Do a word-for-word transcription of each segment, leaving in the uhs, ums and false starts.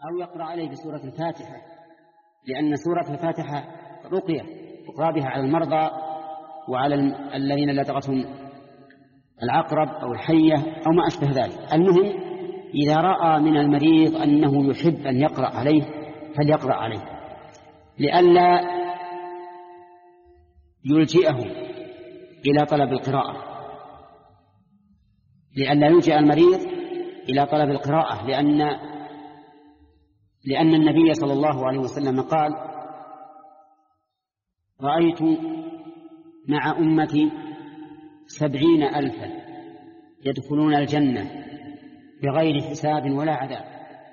أو يقرأ عليه بسورة الفاتحة، لأن سورة الفاتحة رقية يقرأ بها على المرضى وعلى الذين لدغتهم العقرب أو الحية أو ما أشبه ذلك. المهم إذا رأى من المريض أنه يحب أن يقرأ عليه فليقرأ عليه لئلا يلجئه إلى طلب القراءة، لئلا يلجئ المريض إلى طلب القراءة، لأن لأن النبي صلى الله عليه وسلم قال: رأيت مع أمتي سبعين ألفا يدخلون الجنة بغير حساب ولا عذاب،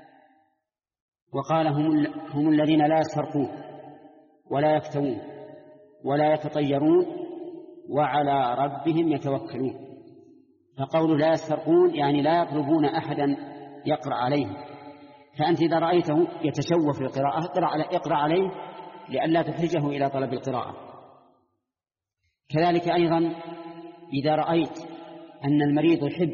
وقال: هم, هم الذين لا يسرقون ولا يكتوون ولا يتطيرون وعلى ربهم يتوكلون. فقول لا يسرقون يعني لا يطلبون أحدا يقرأ عليهم، فأنت إذا رأيته يتشوف في القراءة اقرأ عليه لئلا تحرجه إلى طلب القراءة. كذلك أيضا إذا رأيت أن المريض يحب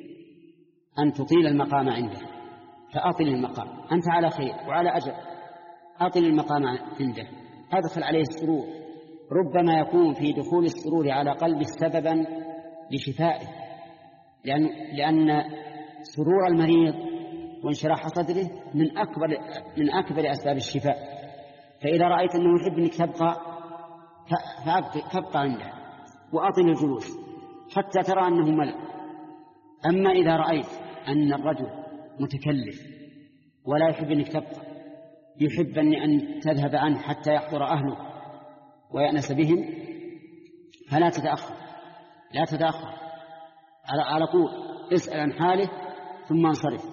أن تطيل المقام عنده فأطل المقام، أنت على خير وعلى أجر، أطل المقام عنده، أدخل عليه السرور، ربما يكون في دخول السرور على قلبه سببا لشفائه، لأن, لأن سرور المريض وانشراح صدره من أكبر, من أكبر أسباب الشفاء. فإذا رأيت أنه يحب أنك تبقى فأبقى عنده وأطل الجلوس حتى ترى أنه ملأ. أما إذا رأيت أن الرجل متكلف ولا يحب أنك تبقى، يحب أن تذهب عنه حتى يحضر أهله ويأنس بهم، فلا تتأخر لا تتأخر على طول، اسأل عن حاله ثم انصرف.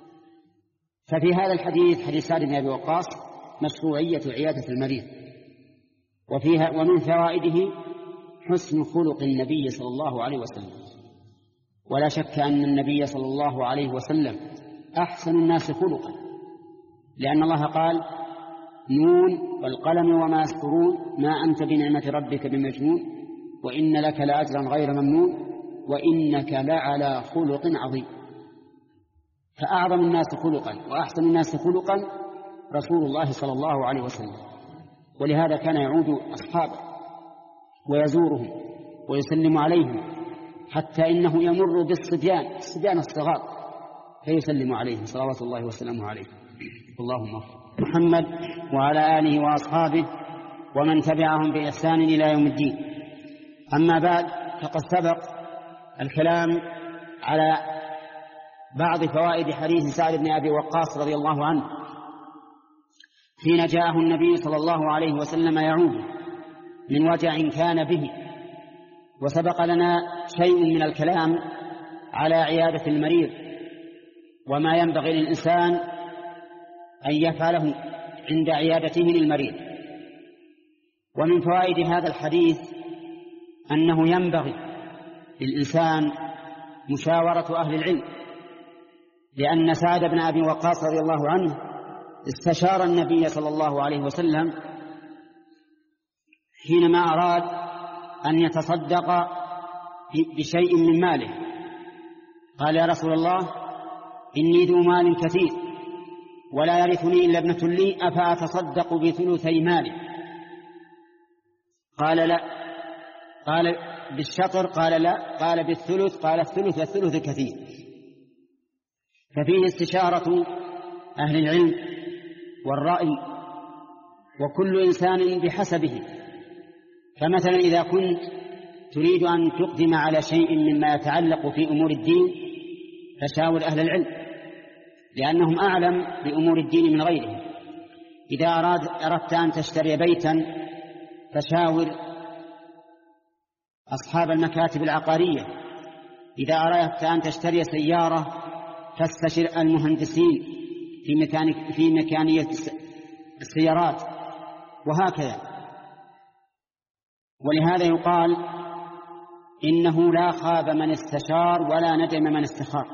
ففي هذا الحديث حديث سعد بن أبي وقاص مشروعية عيادة المريض، وفيها ومن فوائده حسن خلق النبي صلى الله عليه وسلم. ولا شك أن النبي صلى الله عليه وسلم أحسن الناس خلقا، لأن الله قال: نون والقلم وما يسطرون ما أنت بنعمة ربك بمجنون وإن لك لأجرا غير ممنون وإنك لعلى خلق عظيم. فأعظم الناس خلقا وأحسن الناس خلقا رسول الله صلى الله عليه وسلم، ولهذا كان يعود أصحابه ويزورهم ويسلم عليهم، حتى إنه يمر بالصبيان الصبيان الصغار فيسلم عليهم صلوات الله وسلامه عليه. اللهم محمد وعلى آله وأصحابه ومن تبعهم بإحسان إلى يوم الدين. أما بعد، فقد سبق الكلام على بعض فوائد حديث سعد بن أبي وقاص رضي الله عنه حين جاءه النبي صلى الله عليه وسلم يعود من وجع كان به. وسبق لنا شيء من الكلام على عيادة المريض وما ينبغي للإنسان أن يفعله عند عيادته للمريض. ومن فوائد هذا الحديث أنه ينبغي للإنسان مشاورة أهل العلم، لأن سعد بن أبي وقاص رضي الله عنه استشار النبي صلى الله عليه وسلم حينما أراد أن يتصدق بشيء من ماله. قال: يا رسول الله، إني ذو مال كثير ولا يرثني إلا ابنة لي، أفأتصدق بثلثي مالي؟ قال: لا. قال: بالشطر؟ قال: لا. قال: بالثلث؟ قال: الثلث والثلث كثير. ففيه استشارة أهل العلم والرأي، وكل إنسان بحسبه. فمثلا إذا كنت تريد أن تقدم على شيء مما يتعلق في أمور الدين فشاور أهل العلم، لأنهم أعلم بأمور الدين من غيرهم. إذا أراد أردت أن تشتري بيتا فشاور أصحاب المكاتب العقارية. إذا أردت أن تشتري سيارة فاستشر المهندسين في ميكانيك في ميكانية السيارات، وهكذا. ولهذا يقال: إنه لا خاب من استشار ولا ندم من استخار.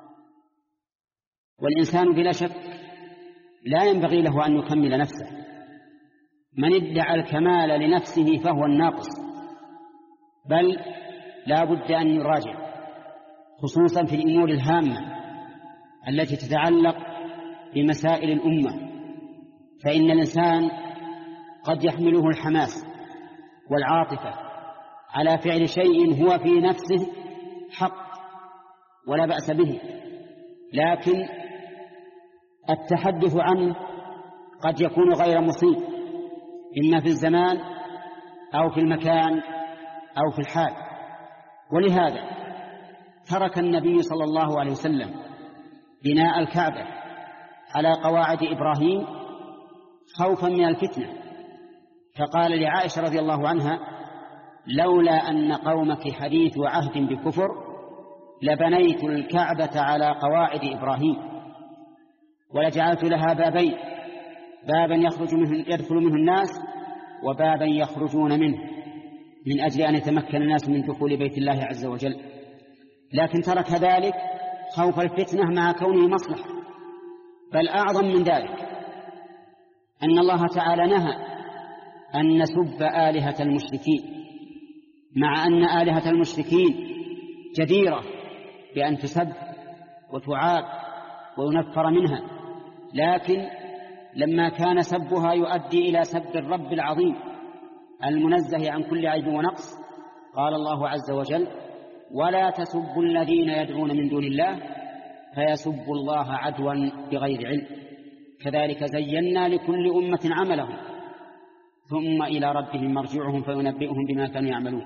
والإنسان بلا شك لا ينبغي له أن يكمل نفسه. من ادعى الكمال لنفسه فهو الناقص، بل لا بد أن يراجع، خصوصا في الأمور الهامة التي تتعلق بمسائل الأمة، فإن الإنسان قد يحمله الحماس والعاطفة على فعل شيء هو في نفسه حق ولا بأس به، لكن التحدث عنه قد يكون غير مصيب، إما في الزمان أو في المكان أو في الحال. ولهذا ترك النبي صلى الله عليه وسلم بناء الكعبة على قواعد إبراهيم خوفا من الفتنة، فقال لعائشة رضي الله عنها: لولا أن قومك حديث عهد بكفر لبنيت الكعبة على قواعد إبراهيم ولجعلت لها بابين، بابا يخرج منه يدخل منه الناس وبابا يخرجون منه، من أجل أن يتمكن الناس من دخول بيت الله عز وجل. لكن ترك ذلك خوف الفتنة مع كونه مصلحة. بل أعظم من ذلك أن الله تعالى نهى أن نسب آلهة المشركين، مع أن آلهة المشركين جديرة بأن تسب وتعاب وينفر منها، لكن لما كان سبها يؤدي إلى سب الرب العظيم المنزه عن كل عيب ونقص، قال الله عز وجل: ولا تسبوا الذين يدعون من دون الله فيسبوا الله عدوا بغير علم كذلك زينا لكل أمة عملهم ثم إلى ربهم مرجعهم فينبئهم بما كانوا يعملون.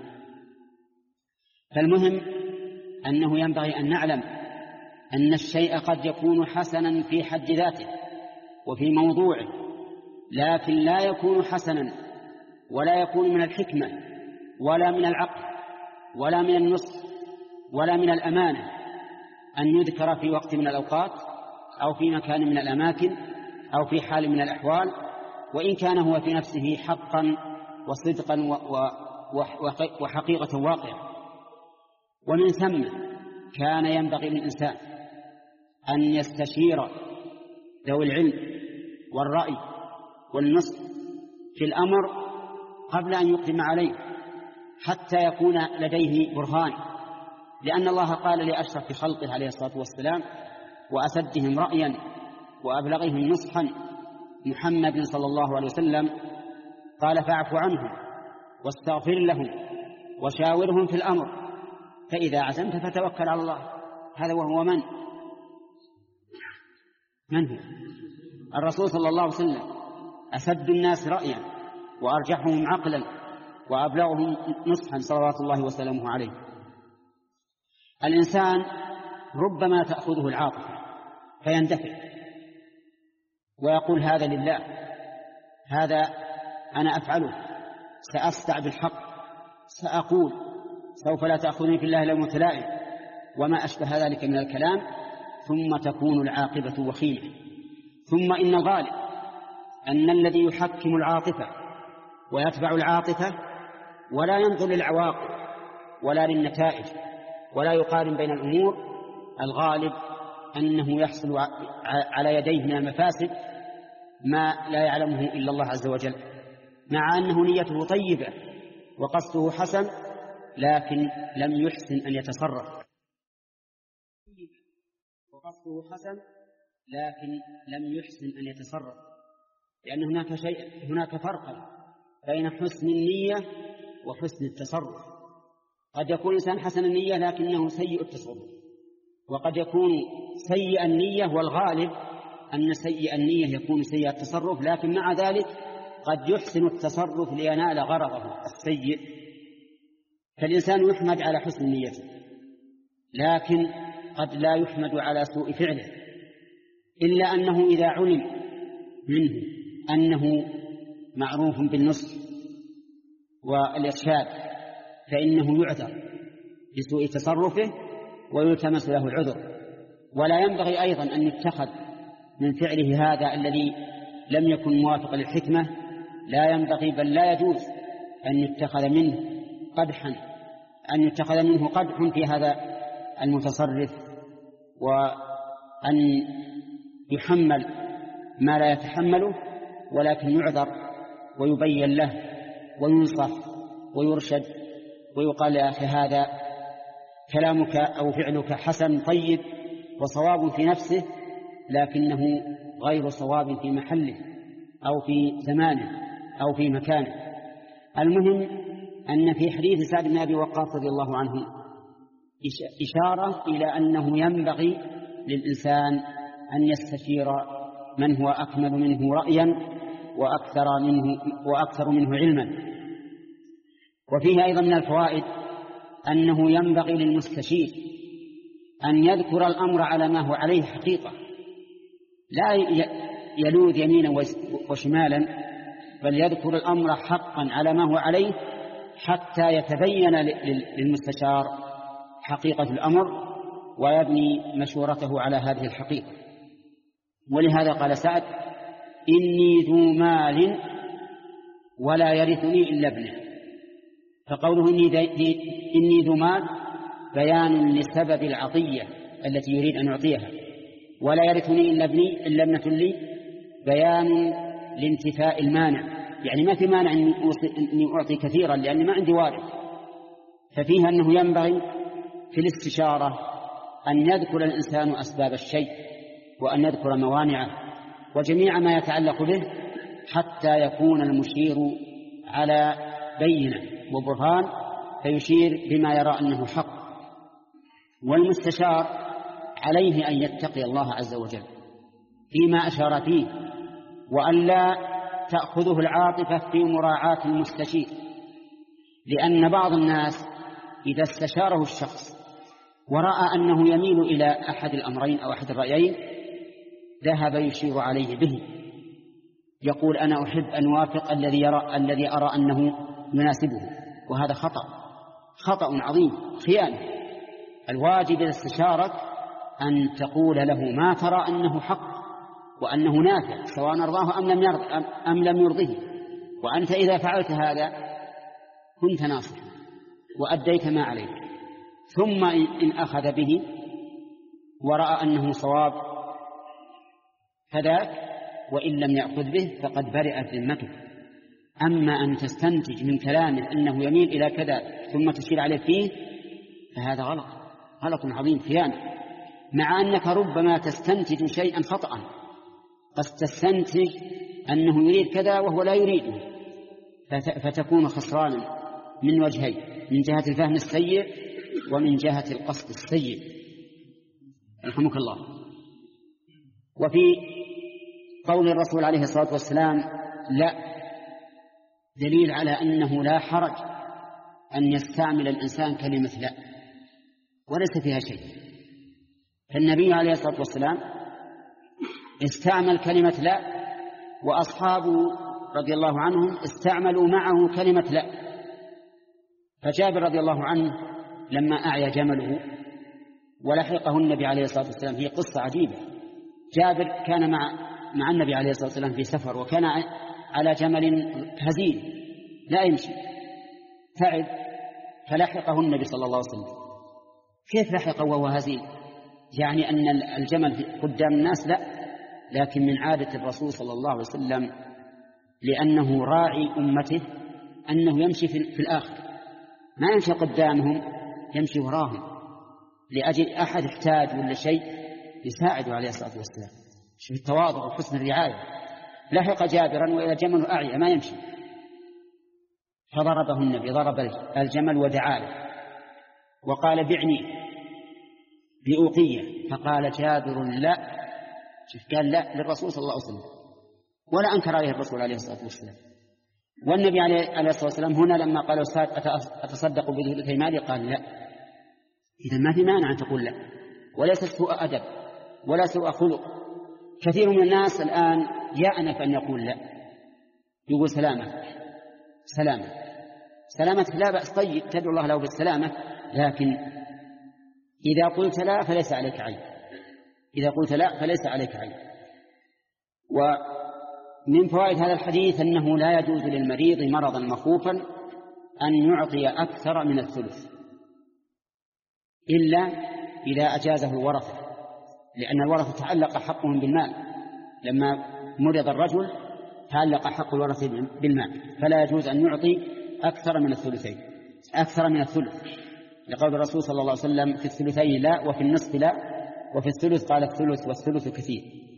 فالمهم أنه ينبغي أن نعلم أن الشيء قد يكون حسنا في حد ذاته وفي موضوعه، لكن لا يكون حسنا ولا يكون من الحكمة ولا من العقل ولا من النصح ولا من الأمانة أن يذكر في وقت من الأوقات أو في مكان من الأماكن أو في حال من الأحوال، وإن كان هو في نفسه حقا وصدقا وحقيقة واقعة. ومن ثم كان ينبغي للإنسان أن يستشير ذوي العلم والرأي والنصح في الأمر قبل أن يقدم عليه حتى يكون لديه برهان، لأن الله قال لأشرف خلقه عليه الصلاة والسلام وأسدهم رأيا وأبلغهم نصحا محمد صلى الله عليه وسلم قال: فاعف عنهم واستغفر لهم وشاورهم في الأمر فإذا عزمت فتوكل على الله. هذا وهو من؟ من هو؟ الرسول صلى الله عليه وسلم، أسد الناس رأيا وأرجحهم عقلا وأبلغهم نصحا صلوات الله وسلامه عليه. الإنسان ربما تأخذه العاطفة فيندفع ويقول: هذا لله، هذا أنا أفعله، سأستع بالحق، سأقول، سوف لا تأخذني في الله لومة لائم، وما أشبه ذلك من الكلام، ثم تكون العاقبة وخيمة. ثم إن الغالب أن الذي يحكم العاطفة ويتبع العاطفة ولا ينظر للعواقب ولا للنتائج ولا يقارن بين الأمور، الغالب أنه يحصل على يديه من المفاسد ما لا يعلمه إلا الله عز وجل، مع أنه نيته طيبة وقصده حسن، لكن لم يحسن أن يتصرف. وقصده حسن لكن لم يحسن أن يتصرف، لأن هناك شيء هناك فرق بين حسن النية وحسن التصرف. قد يكون إنسان حسن النية لكنه سيء التصرف، وقد يكون سيء النية، والغالب أن سيء النية يكون سيء التصرف، لكن مع ذلك قد يحسن التصرف لينال غرضه السيء. فالإنسان يحمد على حسن نيته، لكن قد لا يحمد على سوء فعله، إلا أنه إذا علم منه أنه معروف بالنصح والإرشاد فإنه يعذر بسوء تصرفه ويلتمس له العذر. ولا ينبغي أيضا أن يتخذ من فعله هذا الذي لم يكن موافقا للحكمة، لا ينبغي بل لا يجوز أن يتخذ منه قدحا أن يتخذ منه قدح في هذا المتصرف، وأن يحمل ما لا يتحمله، ولكن يعذر ويبين له وينصح ويرشد ويقال: يا أخي هذا كلامك أو فعلك حسن طيب وصواب في نفسه، لكنه غير صواب في محله أو في زمانه أو في مكانه. المهم أن في حديث سعد بن أبي وقاص رضي الله عنه إشارة إلى أنه ينبغي للإنسان أن يستشير من هو أكمل منه رأيا وأكثر منه, وأكثر منه علما. وفيه أيضا من الفوائد أنه ينبغي للمستشير أن يذكر الأمر على ما هو عليه حقيقة، لا يلوذ يمينا وشمالا، بل يذكر الأمر حقا على ما هو عليه حتى يتبين للمستشار حقيقة الأمر ويبني مشورته على هذه الحقيقة. ولهذا قال سعد: إني ذو مال ولا يرثني إلا ابنه. فقوله إني ذو مال بيان لسبب العطية التي يريد أن يعطيها، ولا يرثني إلا ابني إلا ابنة لي بيان لانتفاء المانع، يعني ما في مانع أني أعطي كثيرا لأني ما عندي وارث. ففيها أنه ينبغي في الاستشارة أن يذكر الإنسان أسباب الشيء وأن يذكر موانعه وجميع ما يتعلق به حتى يكون المشير على بينة وبرهان فيشير بما يرى أنه حق. والمستشار عليه أن يتقي الله عز وجل فيما أشار فيه، وأن لا تأخذه العاطفة في مراعاة المستشير، لأن بعض الناس إذا استشاره الشخص ورأى أنه يميل إلى أحد الأمرين أو أحد الرأيين ذهب يشير عليه به، يقول: أنا أحب أن أوافق الذي يرى الذي أرى أنه يناسبه، وهذا خطأ خطأ عظيم، خيانة. الواجب الاستشارة أن تقول له ما ترى أنه حق وأنه نافع، سواء أرضاه أم لم يرض أم لم يرضه، وأنت إذا فعلت هذا كنت ناصحا وأديت ما عليك. ثم إن أخذ به ورأى أنه صواب فذاك، وإن لم يأخذ به فقد برئت ذمته. أما أن تستنتج من كلامه أنه يميل إلى كذا ثم تشير عليه فيه فهذا غلط غلط عظيم، خيانة، مع أنك ربما تستنتج شيئا خطأ، قد تستنتج أنه يريد كذا وهو لا يريده، فتكون خسرانا من وجهين: من جهة الفهم السيء ومن جهة القصد السيء، رحمك الله. وفي قول الرسول عليه الصلاة والسلام لا دليل على أنه لا حرج أن يستعمل الإنسان كلمة لا وليس فيها شيء. فالنبي عليه الصلاة والسلام استعمل كلمة لا، وأصحابه رضي الله عنهم استعملوا معه كلمة لا. فجابر رضي الله عنه لما أعيا جمله ولحقه النبي عليه الصلاة والسلام، هي قصة عجيبة. جابر كان مع مع النبي عليه الصلاة والسلام في سفر، وكان على جمل هزيل لا يمشي، تعب فلحقه النبي صلى الله عليه وسلم. كيف لحقه وهو هزيل؟ يعني أن الجمل قدام الناس؟ لا، لكن من عادة الرسول صلى الله عليه وسلم لأنه راعي أمته أنه يمشي في الآخر، ما يمشي قدامهم، يمشي وراهم، لأجل أحد احتاج ولا شيء يساعده عليه الصلاة والسلام. شوف التواضع وحسن الرعاية. لحق جابرا وإلى جمل أعيا ما يمشي، فضربه النبي، ضرب الجمل ودعا له وقال: بعني بأوقية. فقال جابر: لا. شوف، قال لا للرسول صلى الله عليه وسلم، ولا أنكر عليه الرسول عليه الصلاة والسلام. والنبي عليه الصلاة والسلام هنا لما قال: أتصدق بثلثي مالي؟ قال: لا. إذا ما في مانع أن تقول لا، وليس سوء أدب ولا سوء خلق. كثير من الناس الآن يأنف أن يقول لا، يقول سلامة سلامة سلامة، لا بأس، طيب، تدعو الله له بالسلامة، لكن إذا قلت لا فليس عليك عيب، إذا قلت لا فليس عليك عيب. ومن فوائد هذا الحديث أنه لا يجوز للمريض مرضا مخوفا أن يعطي أكثر من الثلث إلا إذا أجازه الورثة، لأن الورثة تعلق حقهم بالمال. لما مرض الرجل تعلق حق الورثة بالمال، فلا يجوز أن يعطي أكثر من الثلثين، أكثر من الثلث، لقول الرسول صلى الله عليه وسلم: في الثلثين لا، وفي النصف لا، وفي الثلث قال الثلث والثلث كثير.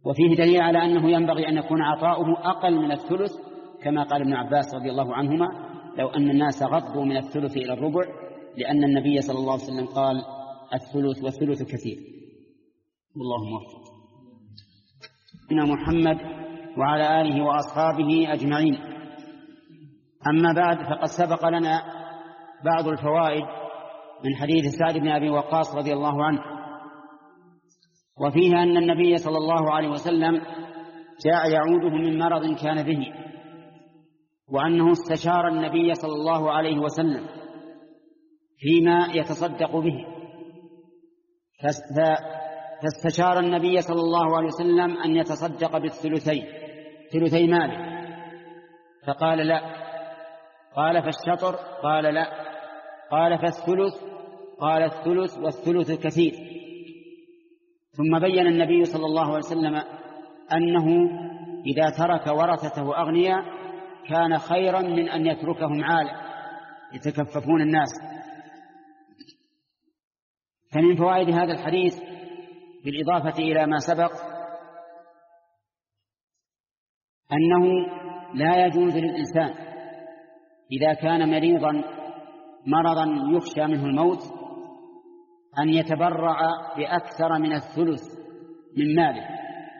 وفيه دليل على أنه ينبغي أن يكون عطاؤه أقل من الثلث، كما قال ابن عباس رضي الله عنهما: لو أن الناس غضوا من الثلث إلى الربع، لأن النبي صلى الله عليه وسلم قال: الثلث والثلث كثير. والله موفق. إن محمد وعلى آله وأصحابه أجمعين. أما بعد، فقد سبق لنا بعض الفوائد من حديث سعد بن أبي وقاص رضي الله عنه، وفيها أن النبي صلى الله عليه وسلم جاء يعوده من مرض كان به، وأنه استشار النبي صلى الله عليه وسلم فيما يتصدق به، فاستشار النبي صلى الله عليه وسلم أن يتصدق بالثلثين، ثلثي ماله، فقال: لا. قال: فالشطر؟ قال: لا. قال: فالثلث؟ قال: الثلث والثلث كثير. ثم بين النبي صلى الله عليه وسلم أنه إذا ترك ورثته أغنياء كان خيرا من أن يتركهم عالة يتكففون الناس. فمن فوائد هذا الحديث بالإضافة إلى ما سبق أنه لا يجوز للإنسان إذا كان مريضا مرضا يخشى منه الموت أن يتبرع بأكثر من الثلث من ماله،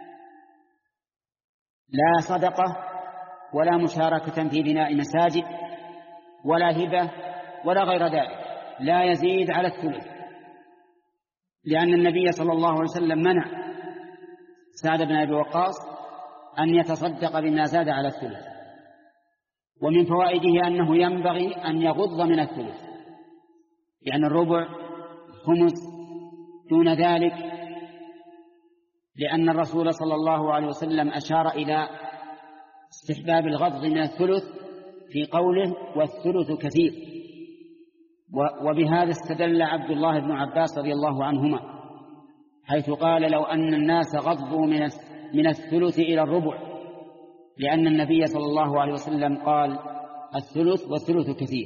لا صدقة ولا مشاركة في بناء مساجد ولا هبة ولا غير ذلك، لا يزيد على الثلث، لأن النبي صلى الله عليه وسلم منع سعد بن أبي وقاص أن يتصدق بما زاد على الثلث. ومن فوائده أنه ينبغي أن يغض من الثلث، يعني الربع، خمس، دون ذلك، لأن الرسول صلى الله عليه وسلم أشار إلى استحباب الغض من الثلث في قوله: والثلث كثير. وبهذا استدل عبد الله بن عباس رضي الله عنهما حيث قال: لو أن الناس غضوا من الثلث إلى الربع، لأن النبي صلى الله عليه وسلم قال: الثلث والثلث كثير.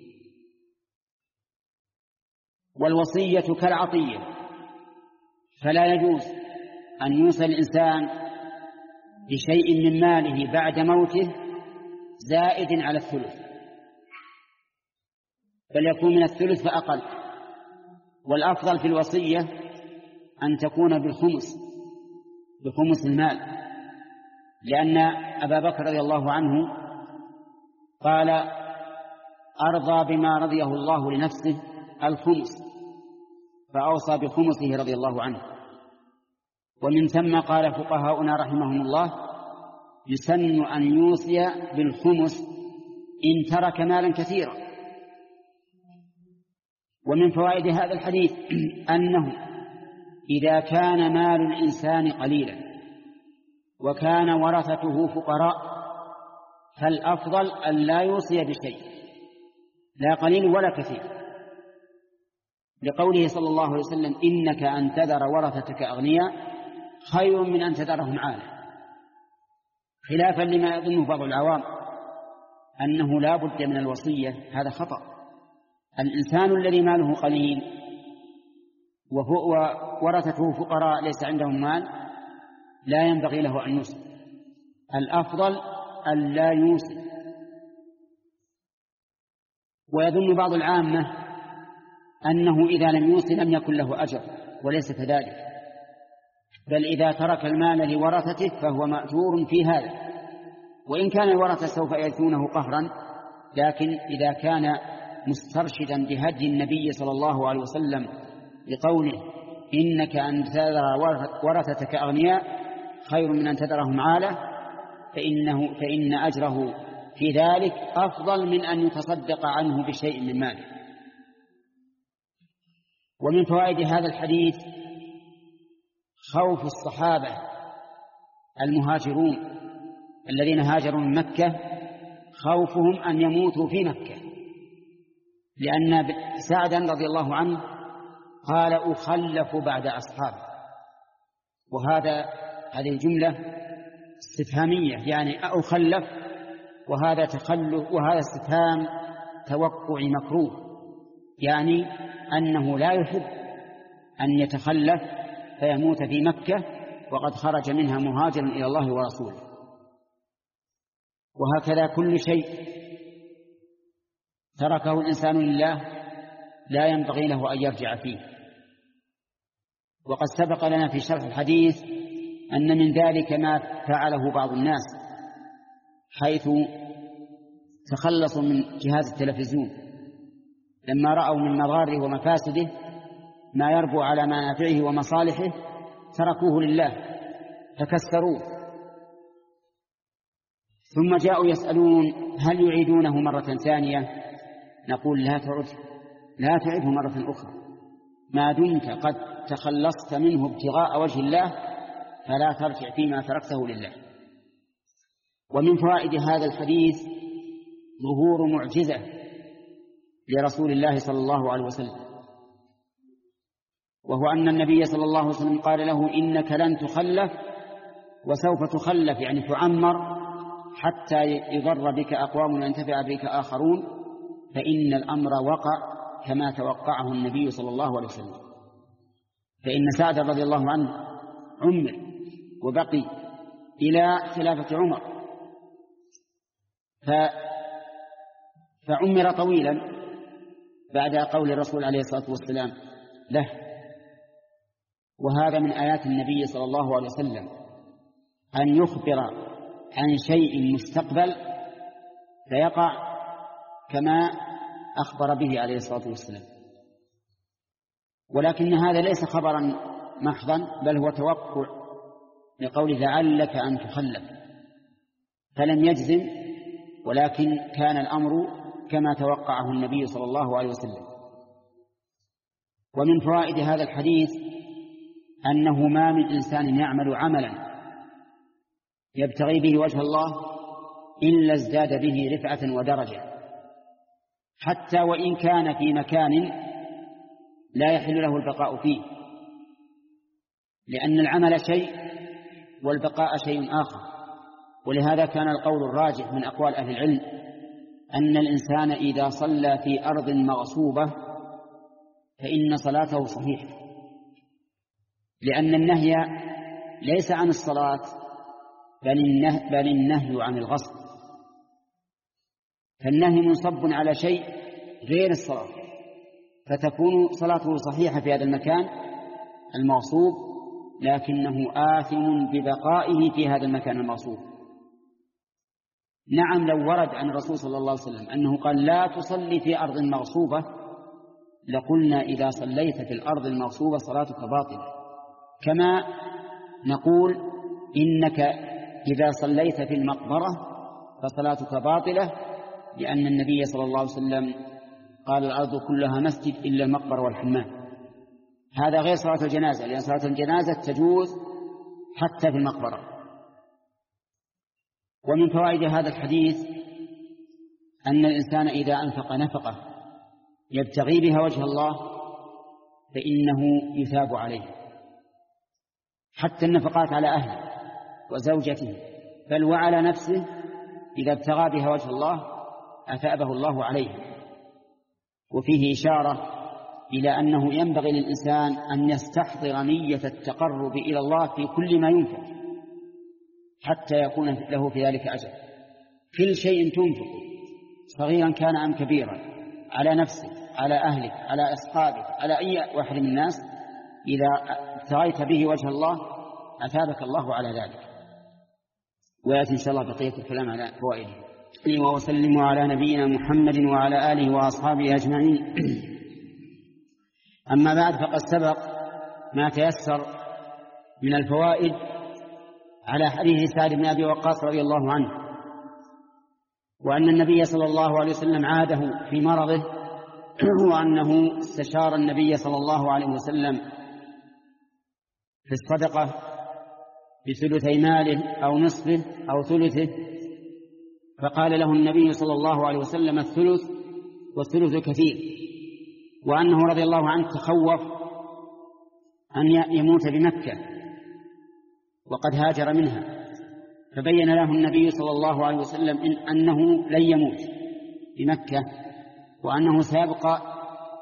والوصية كالعطية، فلا يجوز أن يوصي الإنسان بشيء من ماله بعد موته زائد على الثلث، بل يكون من الثلث فأقل. والأفضل في الوصية أن تكون بالخمس، بخمس المال، لأن أبا بكر رضي الله عنه قال: أرضى بما رضيه الله لنفسه الخمس، فأوصى بخمسه رضي الله عنه. ومن ثم قال فقهاؤنا رحمهم الله: يسن أن يوصي بالخمس إن ترك مالا كثيرا. ومن فوائد هذا الحديث أنه إذا كان مال الإنسان قليلا وكان ورثته فقراء فالأفضل أن لا يوصي بشيء، لا قليل ولا كثير، لقوله صلى الله عليه وسلم: إنك أن تذر ورثتك أغنياء خير من أن تذرهم عالة، خلافا لما يظنه بعض العوام أنه لا بد من الوصية. هذا خطأ. الإنسان الذي ماله قليل وورثته فقراء ليس عندهم مال لا ينبغي له أن يوصي، الأفضل أن لا يوصي. ويظن بعض العامة أنه إذا لم يوصي لم يكن له أجر، وليس كذلك، بل إذا ترك المال لورثته فهو مأجور في هذا، وإن كان الورثة سوف يأتونه قهرا، لكن إذا كان مسترشدا بهدي النبي صلى الله عليه وسلم بقوله: إنك أن تذر ورثتك أغنياء خير من أن تذرهم عالة، فإنه فإن أجره في ذلك أفضل من أن يتصدق عنه بشيء من ماله. ومن فوائد هذا الحديث خوف الصحابة المهاجرون الذين هاجروا من مكة، خوفهم أن يموتوا في مكة، لأن سعدا رضي الله عنه قال: أخلف بعد أصحابي، وهذا هذه الجملة استفهامية، يعني أخلف، وهذا تخلف، وهذا استفهام توقع مكروه، يعني أنه لا يحب أن يتخلف فيموت في مكة وقد خرج منها مهاجرا إلى الله ورسوله. وهكذا كل شيء تركه الإنسان لله لا ينبغي له أن يرجع فيه. وقد سبق لنا في شرح الحديث أن من ذلك ما فعله بعض الناس، حيث تخلصوا من جهاز التلفزيون لما رأوا من مضاره ومفاسده ما يربو على منافعه ومصالحه تركوه لله فكسروه، ثم جاءوا يسألون هل يعيدونه مرة ثانية؟ نقول لا تعد لا تعده مرة أخرى، ما دمت قد تخلصت منه ابتغاء وجه الله فلا ترجع فيما تركته لله. ومن فوائد هذا الحديث ظهور معجزة لرسول الله صلى الله عليه وسلم، وهو أن النبي صلى الله عليه وسلم قال له إنك لن تخلف وسوف تخلف، يعني تعمر حتى يضر بك أقوام وينتفع بك آخرون، فإن الأمر وقع كما توقعه النبي صلى الله عليه وسلم. فإن سعد رضي الله عنه عمر وبقي إلى خلافة عمر، ف... فعمر طويلا بعد قول الرسول عليه الصلاة والسلام له. وهذا من آيات النبي صلى الله عليه وسلم أن يخبر عن شيء مستقبل فيقع كما أخبر به عليه الصلاة والسلام. ولكن هذا ليس خبرا محضا، بل هو توقع لقول لعلك أن تخلف، فلم يجزم، ولكن كان الأمر كما توقعه النبي صلى الله عليه وسلم. ومن فوائد هذا الحديث أنه ما من إنسان يعمل عملا يبتغي به وجه الله إلا ازداد به رفعة ودرجة، حتى وإن كان في مكان لا يحل له البقاء فيه، لأن العمل شيء والبقاء شيء آخر. ولهذا كان القول الراجح من أقوال أهل العلم أن الإنسان إذا صلى في أرض مغصوبة فإن صلاته صحيحة، لأن النهي ليس عن الصلاة بل النهي, بل النهي عن الغصب، فالنهي منصب على شيء غير الصلاة، فتكون صلاته صحيحة في هذا المكان المغصوب، لكنه آثم ببقائه في هذا المكان المغصوب. نعم لو ورد عن الرسول صلى الله عليه وسلم أنه قال لا تصلي في أرض مغصوبة لقلنا إذا صليت في الأرض المغصوبة صلاتك باطلة، كما نقول إنك إذا صليت في المقبرة فصلاتك باطلة، لأن النبي صلى الله عليه وسلم قال الأرض كلها مسجد إلا المقبرة والحمام. هذا غير صلاة الجنازة، لأن صلاة الجنازة تجوز حتى في المقبرة. ومن فوائد هذا الحديث أن الإنسان إذا أنفق نفقة يبتغي بها وجه الله فإنه يثاب عليه، حتى النفقات على أهله وزوجته، بل وعلى نفسه إذا ابتغى بها وجه الله أثابه الله عليه. وفيه إشارة إلى أنه ينبغي للإنسان أن يستحضر نية التقرب إلى الله في كل ما ينفق حتى يكون له في ذلك أجر. كل شيء تنفق صغيرا كان أم كبيرا، على نفسك، على أهلك، على أصحابك، على أي واحد من الناس، إذا ابتغيت به وجه الله أثابك الله على ذلك. ويأتي إن شاء الله بقية الكلام على فوائده. وسلم على نبينا محمد وعلى آله وأصحابه أجمعين. أما بعد، فقد سبق ما تيسر من الفوائد على حديث سعد بن أبي وقاص رضي الله عنه، وأن النبي صلى الله عليه وسلم عاده في مرضه، وأنه استشار النبي صلى الله عليه وسلم في الصدقة بثلثي ماله أو نصفه أو ثلثه، فقال له النبي صلى الله عليه وسلم الثلث، والثلث كثير. وأنه رضي الله عنه تخوف أن يموت بمكة وقد هاجر منها، فبين له النبي صلى الله عليه وسلم إن أنه لن يموت بمكة، وأنه سيبقى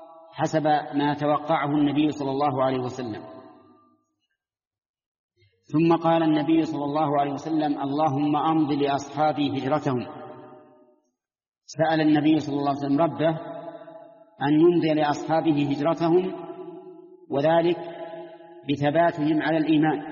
حسب ما توقعه النبي صلى الله عليه وسلم. ثم قال النبي صلى الله عليه وسلم: اللهم أمض لأصحابي هجرتهم. سأل النبي صلى الله عليه وسلم ربه أن يمضي لأصحابه هجرتهم، وذلك بثباتهم على الإيمان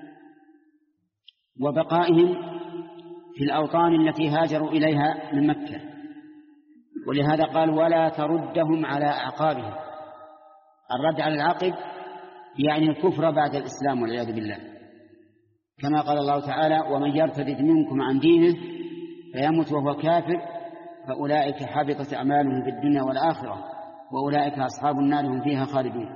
وبقائهم في الأوطان التي هاجروا إليها من مكة. ولهذا قال: ولا تردهم على أعقابهم. الرد على العقب يعني الكفر بعد الإسلام والعياذ بالله، كما قال الله تعالى: ومن يرتد منكم عن دينه فيمت وهو كافر فأولئك حبطت أعمالهم في الدنيا والآخرة وأولئك أصحاب النار هم فيها خالدون.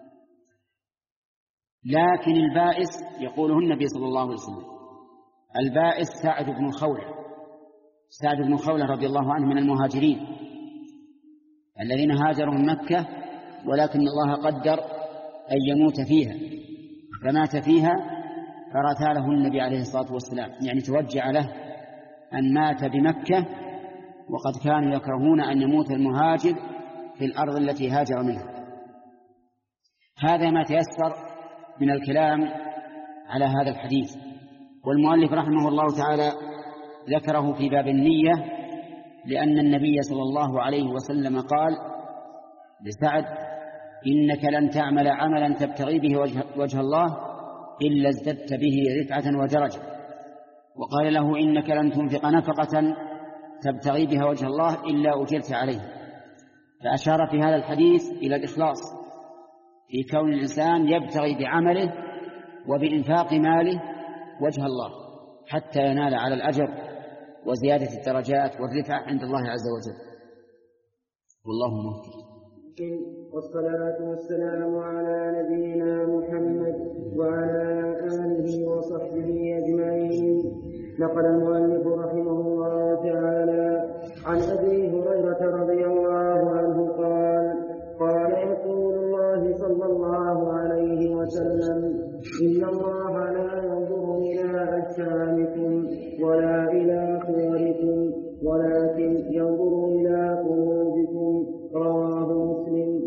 لكن البائس يقوله النبي صلى الله عليه وسلم، البائس سعد بن خولة سعد بن خولة رضي الله عنه من المهاجرين الذين هاجروا من مكة، ولكن الله قدر أن يموت فيها فمات فيها، فرثى له النبي عليه الصلاة والسلام، يعني توجع له أن مات بمكة، وقد كانوا يكرهون أن يموت المهاجر في الأرض التي هاجر منها. هذا ما تيسر من الكلام على هذا الحديث. والمؤلف رحمه الله تعالى ذكره في باب النية، لأن النبي صلى الله عليه وسلم قال لسعد: إنك لن تعمل عملا تبتغي به وجه, وجه الله إلا ازددت به رفعة ودرجة. وقال له: إنك لن تنفق نفقة تبتغي بها وجه الله إلا أجرت عليه. فأشار في هذا الحديث إلى الإخلاص في كون الإنسان يبتغي بعمله وبإنفاق ماله وجه الله حتى ينال على الأجر وزيادة الدرجات والرفعة عند الله عز وجل. والله موفق. والصلاة والسلام على نبينا محمد وعلى آله وصحبه أجمعين. نقل المؤلف رحمه الله تعالى عن أبي هريرة رضي الله عنه قال: قال رسول الله صلى الله عليه وسلم: إن الله لا ينظر إلى أجسامكم ولا إلى صوركم ولكن ينظر إلى قلوبكم. رواه مسلم.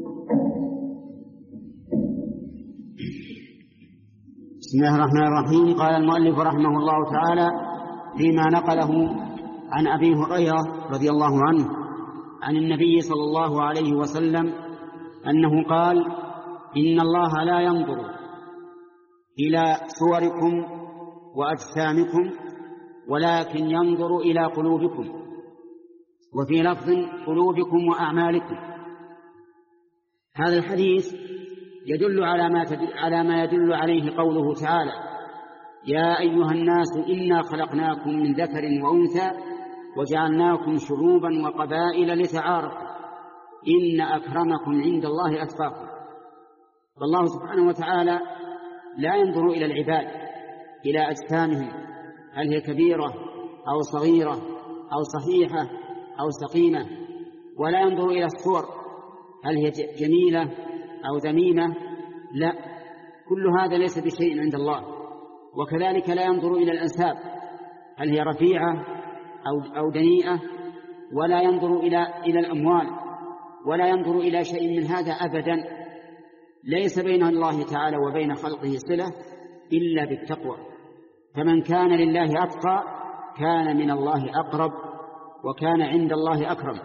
بسم الله الرحمن الرحيم. قال المؤلف رحمه الله تعالى فيما نقله عن أبي هريرة رضي الله عنه عن النبي صلى الله عليه وسلم أنه قال: إن الله لا ينظر إلى صوركم وأجسامكم ولكن ينظر إلى قلوبكم، وفي لفظ قلوبكم وأعمالكم. هذا الحديث يدل على ما, على ما يدل عليه قوله تعالى: يا أيها الناس إنا خلقناكم من ذكر وأنثى وجعلناكم شعوبا وقبائل لتعارفوا إن أكرمكم عند الله أتقاكم. فالله سبحانه وتعالى لا ينظر إلى العباد إلى أجسامهم هل هي كبيرة أو صغيرة أو صحيحة أو سقيمة، ولا ينظر إلى الصور هل هي جميلة أو ذميمة، لا، كل هذا ليس بشيء عند الله. وكذلك لا ينظر إلى الأنساب هل هي رفيعة أو, أو دنيئة، ولا ينظر إلى, إلى الأموال، ولا ينظر إلى شيء من هذا أبدا. ليس بين الله تعالى وبين خلقه صلة إلا بالتقوى، فمن كان لله أتقى كان من الله أقرب وكان عند الله أكرم.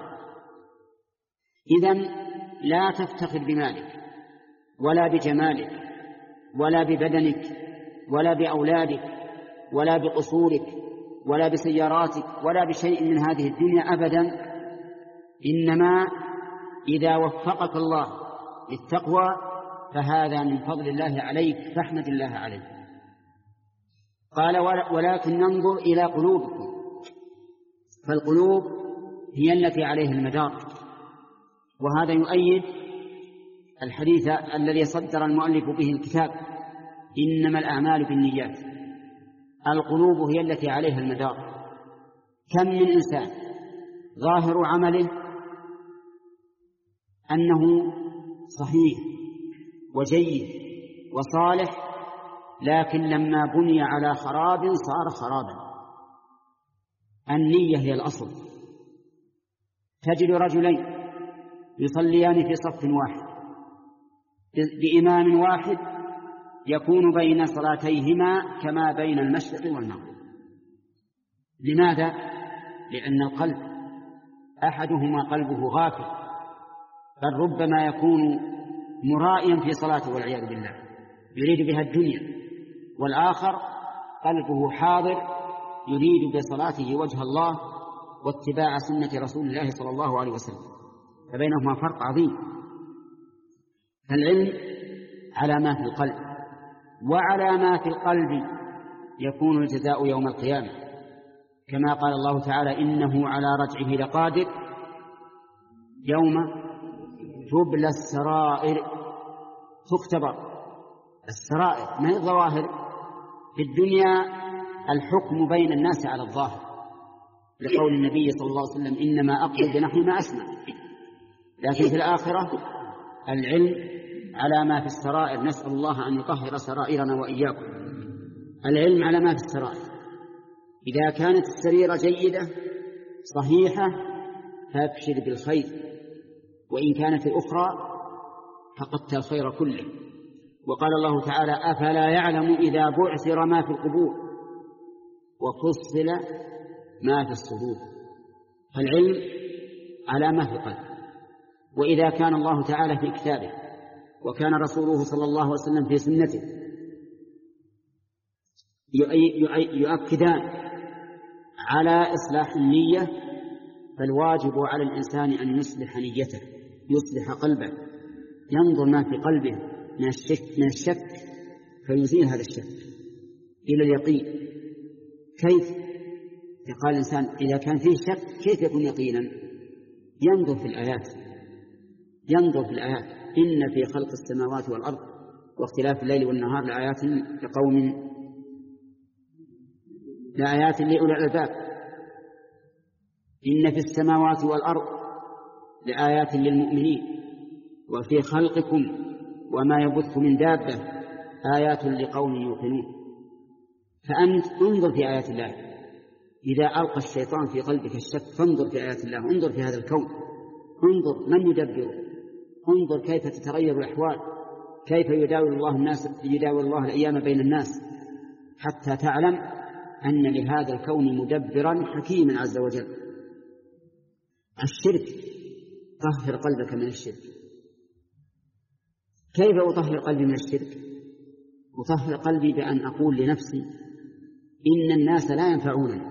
إذن لا تفتخر بمالك ولا بجمالك ولا ببدنك ولا بأولادك ولا بقصورك ولا بسياراتك ولا بشيء من هذه الدنيا أبدا، إنما إذا وفقك الله للتقوى فهذا من فضل الله عليك فاحمد الله عليه. قال: ولكن ننظر إلى قلوبكم. فالقلوب هي التي عليه المدار، وهذا يؤيد الحديث الذي صدر المؤلف به الكتاب: إنما الأعمال بالنيات. القلوب هي التي عليها المدار. كم من إنسان ظاهر عمله أنه صحيح وجيد وصالح، لكن لما بني على خراب صار خرابا. النية هي الأصل. تجد رجلين يصليان في صف واحد بإمام واحد يكون بين صلاتيهما كما بين المشرق والمغرب. لماذا؟ لأن القلب أحدهما قلبه غافل، بل ربما يكون مرائيا في صلاته والعياذ بالله يريد بها الدنيا، والآخر قلبه حاضر يريد بصلاته وجه الله واتباع سنة رسول الله صلى الله عليه وسلم، فبينهما فرق عظيم. فالعلم على ما في القلب، وعلى ما في القلب يكون الجزاء يوم القيامة، كما قال الله تعالى: إنه على رجعه لقادر يوم تبلى السرائر. تختبر السرائر ما هي الظواهر. في الدنيا الحكم بين الناس على الظاهر، لقول النبي صلى الله عليه وسلم: إنما أقول بنحو ما أسمع. لكن في الآخرة العلم على ما في السرائر، نسأل الله أن يطهر سرائرنا وإياكم. العلم على ما في السرائر، إذا كانت السريرة جيدة صحيحة فابشر بالخير، وإن كانت الأخرى فقدت الخير كله. وقال الله تعالى: أفلا يعلم إذا بعثر ما في القبور وفصل ما في الصدور. فالعلم على ما في القلب. وإذا كان الله تعالى في كتابه وكان رسوله صلى الله عليه وسلم في سنته يؤكدان على إصلاح النية، فالواجب على الإنسان أن يصلح نيته، يصلح قلبه، ينظر ما في قلبه من الشك, من الشك فيزيل هذا الشك إلى اليقين. كيف؟ قال الإنسان إذا كان فيه شك كيف يكون يقينا؟ ينظر في الآيات، ينظر في الآيات: إن في خلق السماوات والأرض واختلاف الليل والنهار لآيات لقوم لآيات لأولي الألباب. إن في السماوات والأرض لآيات للمؤمنين وفي خلقكم وما يبث من دابة آيات لقوم يوقنون. فأنت انظر في آيات الله. إذا ألقى الشيطان في قلبك الشك فانظر في آيات الله، انظر في هذا الكون، انظر من يدبره، انظر كيف تتغير الأحوال، كيف يداول الله الناس يداول الله الأيام بين الناس، حتى تعلم أن لهذا الكون مدبرا حكيما عز وجل. الشرك، طهر قلبك من الشرك. كيف أطهر قلبي من الشرك؟ أطهر قلبي بأن أقول لنفسي: إن الناس لا ينفعونني،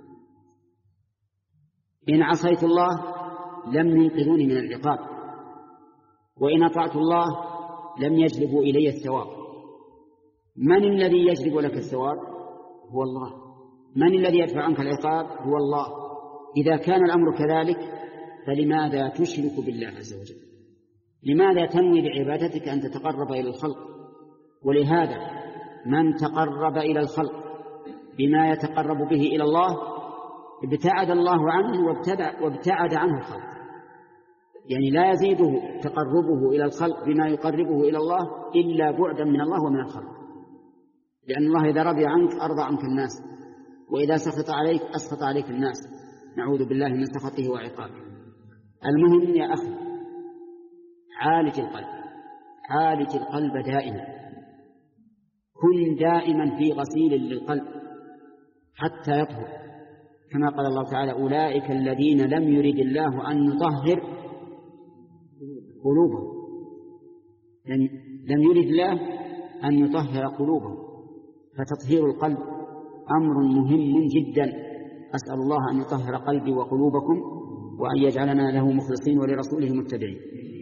إن عصيت الله لم ينقذوني من العقاب، وإن أطعت الله لم يجلبوا إلي الثواب. من الذي يجلب لك الثواب؟ هو الله. من الذي يدفع عنك العقاب؟ هو الله. إذا كان الأمر كذلك فلماذا تشرك بالله عز وجل؟ لماذا تنوي بعبادتك أن تتقرب إلى الخلق؟ ولهذا من تقرب إلى الخلق بما يتقرب به إلى الله ابتعد الله عنه وابتعد عنه الخلق. يعني لا يزيده تقربه إلى الخلق بما يقربه إلى الله إلا بعدا من الله ومن الخلق، لأن الله إذا رضي عنك أرضى عنك الناس، وإذا سخط عليك أسخط عليك الناس، نعوذ بالله من سخطه وعقابه. المهم يا أخي، عالج القلب، عالج القلب دائما، كن دائما في غسيل للقلب حتى يطهر، كما قال الله تعالى: أولئك الذين لم يرد الله أن يطهر قلوبهم. يعني لم يرد الله أن يطهر قلوبهم، فتطهير القلب أمر مهم جدا. أسأل الله أن يطهر قلبي وقلوبكم، وأن يجعلنا له مخلصين ولرسوله متبعين.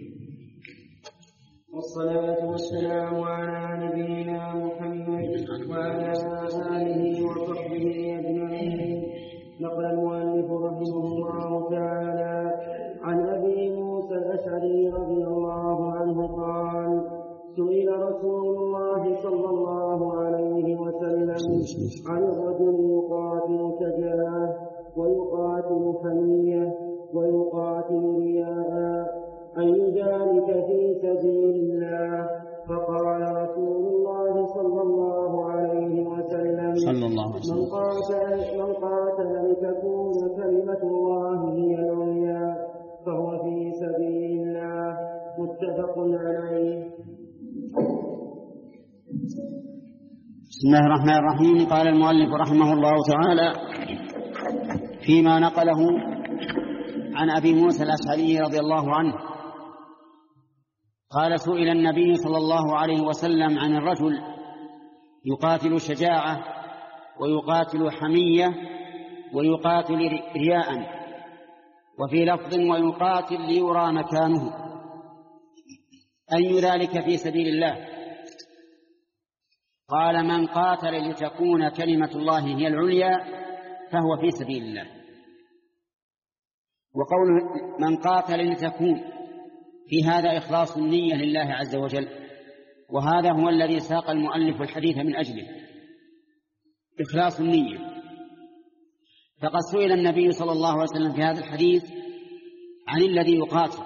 والصلاة والسلام على نبينا محمد وعلى آله وصحبه أجمعين. نقل المؤلف رحمه الله تعالى عن أبي موسى الأشعري رضي الله عنه قال: سئل رسول الله صلى الله عليه وسلم عن الرجل يقاتل شجاعة ويقاتل حمية ويقاتل رياء أي ذلك في سبيل الله؟ فقال رسول الله صلى الله عليه وسلم: صلى الله عليه وسلم: من قاتل, من قاتل لتكون كلمة الله هي العليا فهو في سبيل الله. متفق عليه. بسم الله الرحمن الرحيم. قال المؤلف رحمه الله تعالى فيما نقله عن أبي موسى الأشعري رضي الله عنه قال: سئل النبي صلى الله عليه وسلم عن الرجل يقاتل شجاعة ويقاتل حمية ويقاتل رياء، وفي لفظ ويقاتل ليرى مكانه، أي ذلك في سبيل الله؟ قال: من قاتل لتكون كلمة الله هي العليا فهو في سبيل الله. وقول من قاتل لتكون في هذا إخلاص النية لله عز وجل، وهذا هو الذي ساق المؤلف الحديث من أجله، إخلاص النية. فقد سئل النبي صلى الله عليه وسلم في هذا الحديث عن الذي يقاتل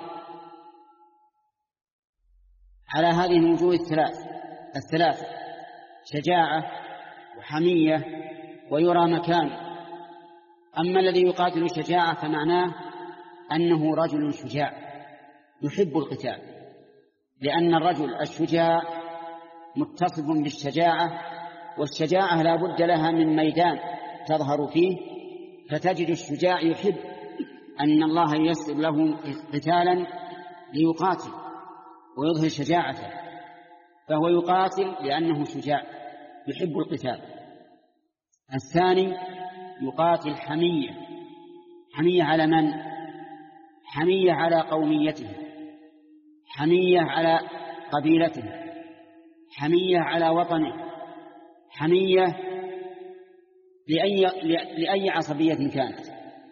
على هذه الوجوه الثلاث الثلاثة شجاعة وحمية ويرى مكان. أما الذي يقاتل شجاعة فمعناه أنه رجل شجاع يحب القتال، لأن الرجل الشجاع متصف بالشجاعة، والشجاعة لا بد لها من ميدان تظهر فيه، فتجد الشجاع يحب أن الله ييسر له قتالا ليقاتل ويظهر شجاعته، فهو يقاتل لأنه شجاع يحب القتال. الثاني يقاتل حمية. حمية على من؟ حمية على قوميته، حمية على قبيلته، حمية على وطنه، حمية لأي, لأي عصبية كانت.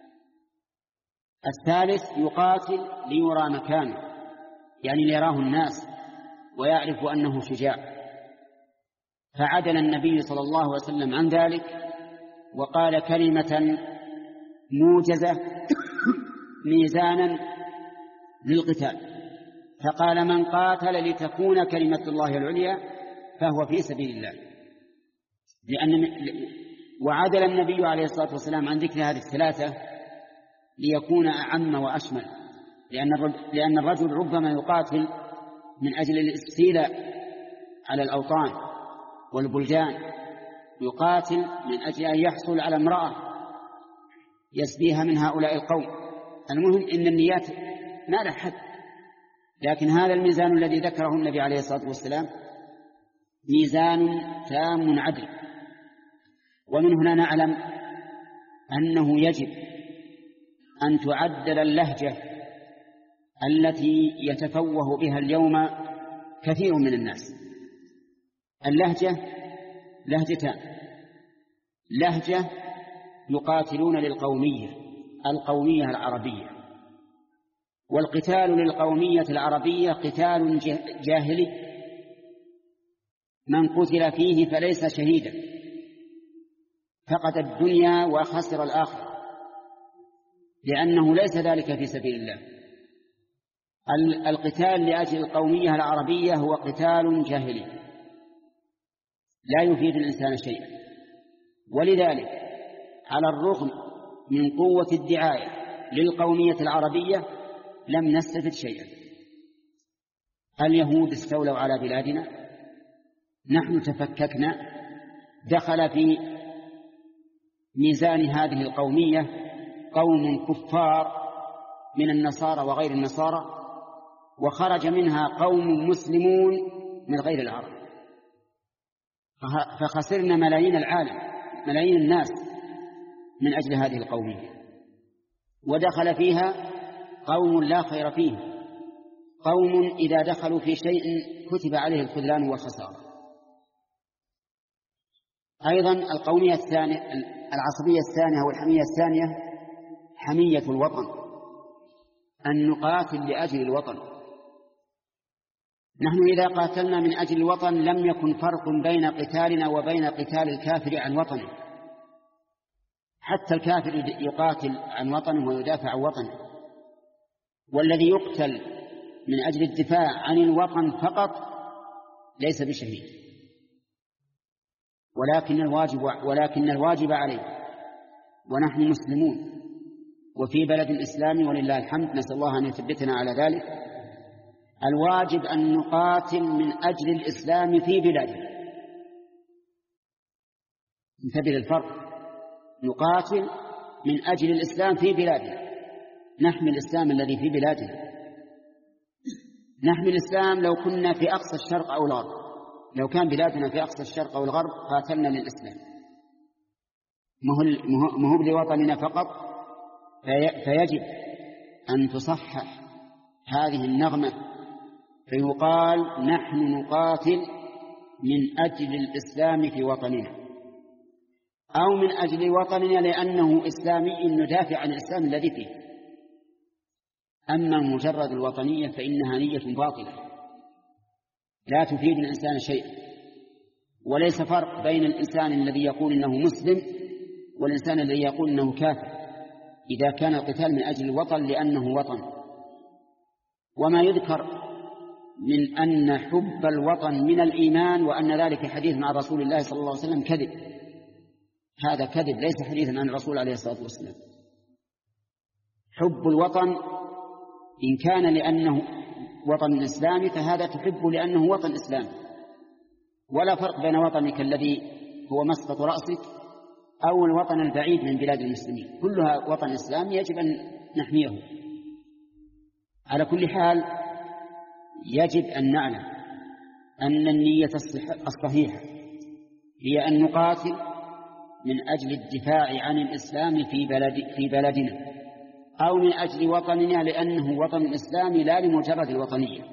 الثالث يقاتل ليرى مكانه، يعني ليراه الناس ويعرف أنه شجاع. فعدل النبي صلى الله عليه وسلم عن ذلك وقال كلمة موجزة ميزانا للقتال، فقال: من قاتل لتكون كلمة الله العليا فهو في سبيل الله. لأن وعدل النبي عليه الصلاة والسلام عن ذكر هذه الثلاثة ليكون أعم وأشمل، لأن الرجل ربما يقاتل من أجل الاستيلاء على الأوطان والبلدان، يقاتل من أجل أن يحصل على امرأة يسبيها من هؤلاء القوم. المهم إن النيات ما لها حد، لكن هذا الميزان الذي ذكره النبي عليه الصلاة والسلام ميزان تام عدل. ومن هنا نعلم أنه يجب أن تعدل اللهجة التي يتفوه بها اليوم كثير من الناس. اللهجة لهجتان: لهجة يقاتلون للقومية، القومية العربية، والقتال للقومية العربية قتال جاهلي من قتل فيه فليس شهيدا، فقد الدنيا وخسر الآخرة، لأنه ليس ذلك في سبيل الله. القتال لأجل القومية العربية هو قتال جاهلي لا يفيد الإنسان شيئا، ولذلك على الرغم من قوة الدعاية للقومية العربية لم نستفد شيئا. اليهود استولوا على بلادنا، نحن تفككنا، دخل في ميزان هذه القومية قوم كفار من النصارى وغير النصارى، وخرج منها قوم مسلمون من غير العرب، فخسرنا ملايين العالم، ملايين الناس من أجل هذه القومية. ودخل فيها قوم لا خير فيه، قوم إذا دخلوا في شيء كتب عليه الخذلان والخسارة. أيضا القومية الثانية، العصبية الثانية والحمية الثانية حمية الوطن، أن نقاتل لأجل الوطن. نحن إذا قاتلنا من أجل الوطن لم يكن فرق بين قتالنا وبين قتال الكافر عن وطنه، حتى الكافر يقاتل عن وطنه ويدافع عن وطنه، والذي يقتل من أجل الدفاع عن الوطن فقط ليس بشهيد، ولكن الواجب ولكن الواجب عليه، ونحن مسلمون وفي بلد الإسلام ولله الحمد، نسأل الله أن يثبتنا على ذلك. الواجب أن نقاتل من أجل الإسلام في بلادنا، انتبه للفرق. نقاتل من أجل الإسلام في بلادنا، نحمي الإسلام الذي في بلادنا، نحمي الإسلام لو كنا في أقصى الشرق أو الغرب، لو كان بلادنا في أقصى الشرق أو الغرب قاتلنا للإسلام، ما هو لوطننا فقط. في فيجب أن تصحح هذه النغمة، فيقال نحن نقاتل من أجل الإسلام في وطننا، أو من أجل وطننا لأنه إسلامي ندافع عن الإسلام الذي فيه. أما مجرد الوطنية فإنها نية باطلة لا تفيد الإنسان شيئا، وليس فرق بين الإنسان الذي يقول إنه مسلم والإنسان الذي يقول إنه كافر إذا كان القتال من أجل الوطن لأنه وطن. وما يذكر من أن حب الوطن من الإيمان وأن ذلك حديث مع رسول الله صلى الله عليه وسلم كذب، هذا كذب، ليس حديثا عن الرسول عليه الصلاة والسلام. حب الوطن إن كان لأنه وطن إسلامي فهذا تحب لأنه وطن إسلامي، ولا فرق بين وطنك الذي هو مسقط رأسك أو الوطن البعيد من بلاد المسلمين، كلها وطن إسلامي يجب أن نحميه. على كل حال يجب أن نعلم أن النية الصحيحة هي أن نقاتل من أجل الدفاع عن الإسلام في بلد في بلدنا، أو من أجل وطننا لأنه وطن الإسلام لا لمجرد الوطنية.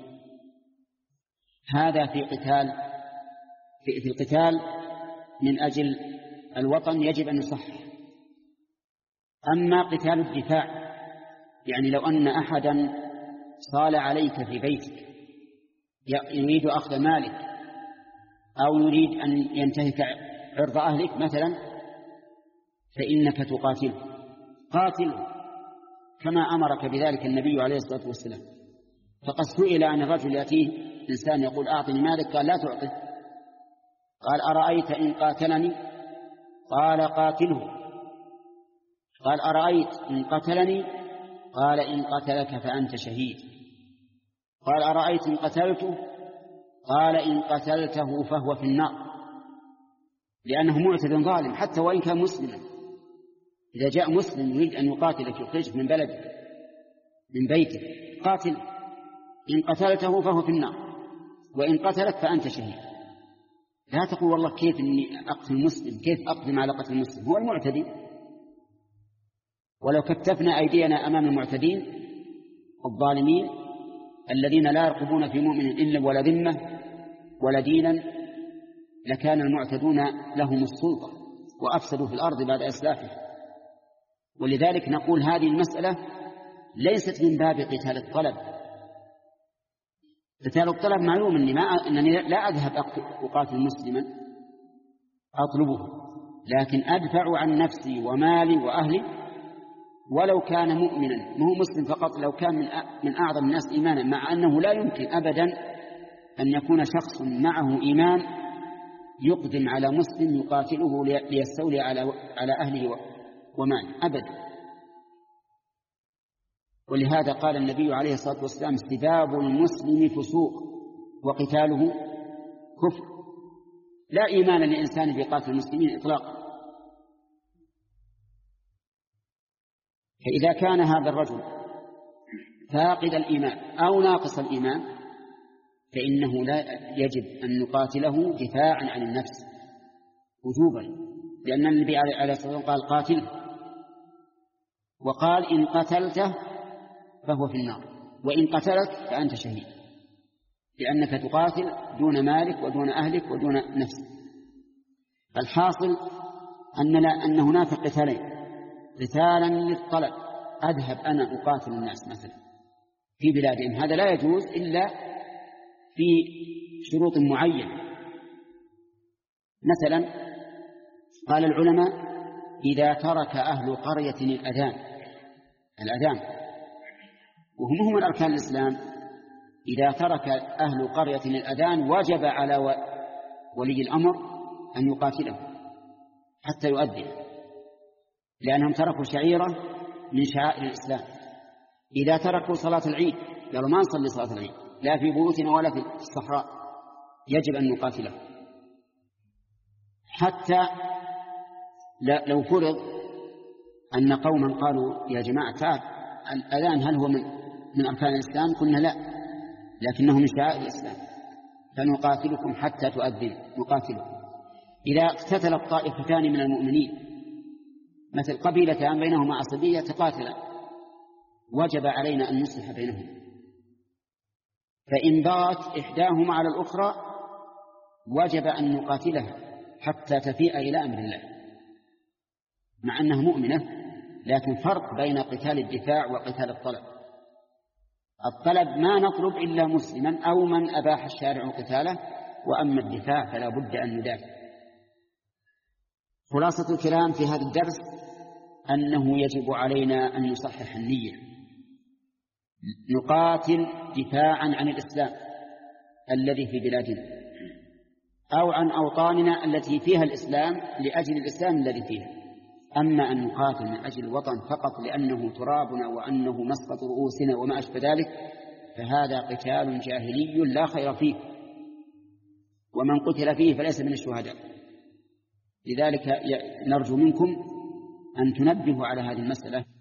هذا في قتال في, في القتال من أجل الوطن يجب أن يصحح. أما قتال الدفاع، يعني لو أن أحدا صال عليك في بيتك يريد أخذ مالك أو يريد أن ينتهك عرض أهلك مثلا، فإنك تقاتله، قاتله كما أمرك بذلك النبي عليه الصلاة والسلام. فقد سئل عن الرجل يأتيه إنسان يقول أعطني مالك، قال لا تعطي، قال أرأيت إن قاتلني، قال قاتله، قال أرأيت إن قتلني، قال إن قتلك فأنت شهيد، قال أرأيت إن قتلته، قال إن قتلته فهو في النار، لأنه معتد ظالم حتى وإن كان مسلما. إذا جاء مسلم يريد أن يقاتلك يخرجك من بلدك من بيتك قاتل، إن قتلته فهو في النار وإن قتلك فأنت شهيد. لا تقول والله كيف إني أقتل المسلم، كيف أقدم على قتل المسلم، هو المعتدي. ولو كتفنا أيدينا أمام المعتدين الظالمين الذين لا يرقبون في مؤمن إلا ولا ذمة ولا دينا لكان المعتدون لهم السلطة وأفسدوا في الأرض بعد إصلاحها. ولذلك نقول هذه المسألة ليست من باب قتال الطلب. قتال الطلب معلوم أني, ما أنني لا أذهب أقاتل مسلما أطلبه، لكن أدفع عن نفسي ومالي وأهلي ولو كان مؤمنا، ما هو مسلم فقط، لو كان من أعظم الناس إيمانا، مع أنه لا يمكن أبدا أن يكون شخص معه إيمان يقدم على مسلم يقاتله ليستولي على على أهله وماله أبدا. ولهذا قال النبي عليه الصلاة والسلام استباب المسلم فسوق وقتاله كفر، لا إيمان للإنسان بقاتل المسلمين إطلاقا. فإذا كان هذا الرجل فاقد الإيمان أو ناقص الإيمان فإنه لا يجب أن نقاتله دفاعا عن النفس وجوبا، لأن النبي عليه الصلاة والسلام قال قاتله، وقال إن قتلته فهو في النار وإن قتلك فأنت شهيد، لأنك تقاتل دون مالك ودون أهلك ودون نفسك. الحاصل أن, أن هناك قتالين، قتالا للطلب أذهب أنا أقاتل الناس مثلا في بلادهم، هذا لا يجوز إلا في شروط معينة. مثلا قال العلماء إذا ترك أهل قرية الأذان الأذان وهم من أركان الإسلام، إذا ترك أهل قرية الأذان وجب على ولي الأمر أن يقاتله حتى يؤذن، لأنهم تركوا شعيرة من شعائر الإسلام. إذا تركوا صلاة العيد قالوا ما نصلي صلاة العيد لا في بيوتنا ولا في الصحراء، يجب أن نقاتله حتى لا لو فرض أن قوما قالوا يا جماعة تعال الأذان هل هو من, من أركان الإسلام؟ قلنا لا، لكنه من شعائر الإسلام، فنقاتلكم حتى تؤذن، نقاتلكم. إذا اقتتلت طائفتان من المؤمنين مثل قبيلتان بينهما عصبية تقاتلا، وجب علينا أن نصلح بينهم، فإن بغت إحداهما على الأخرى وجب أن نقاتلها حتى تفيء إلى أمر الله، مع أنها مؤمنة، لكن فرق بين قتال الدفاع وقتال الطلب. الطلب ما نطلب إلا مسلما أو من أباح الشارع قتاله، وأما الدفاع فلا بد أن ندافع. خلاصة الكلام في هذا الدرس أنه يجب علينا أن نصحح النية، نقاتل دفاعا عن الإسلام الذي في بلادنا أو عن أوطاننا التي فيها الإسلام لأجل الإسلام الذي فيها. أما أن نقاتل من أجل الوطن فقط لأنه ترابنا وأنه مسقط رؤوسنا وما أشبه ذلك فهذا قتال جاهلي لا خير فيه، ومن قتل فيه فليس من الشهداء. لذلك نرجو منكم أن تنبهوا على هذه المسألة.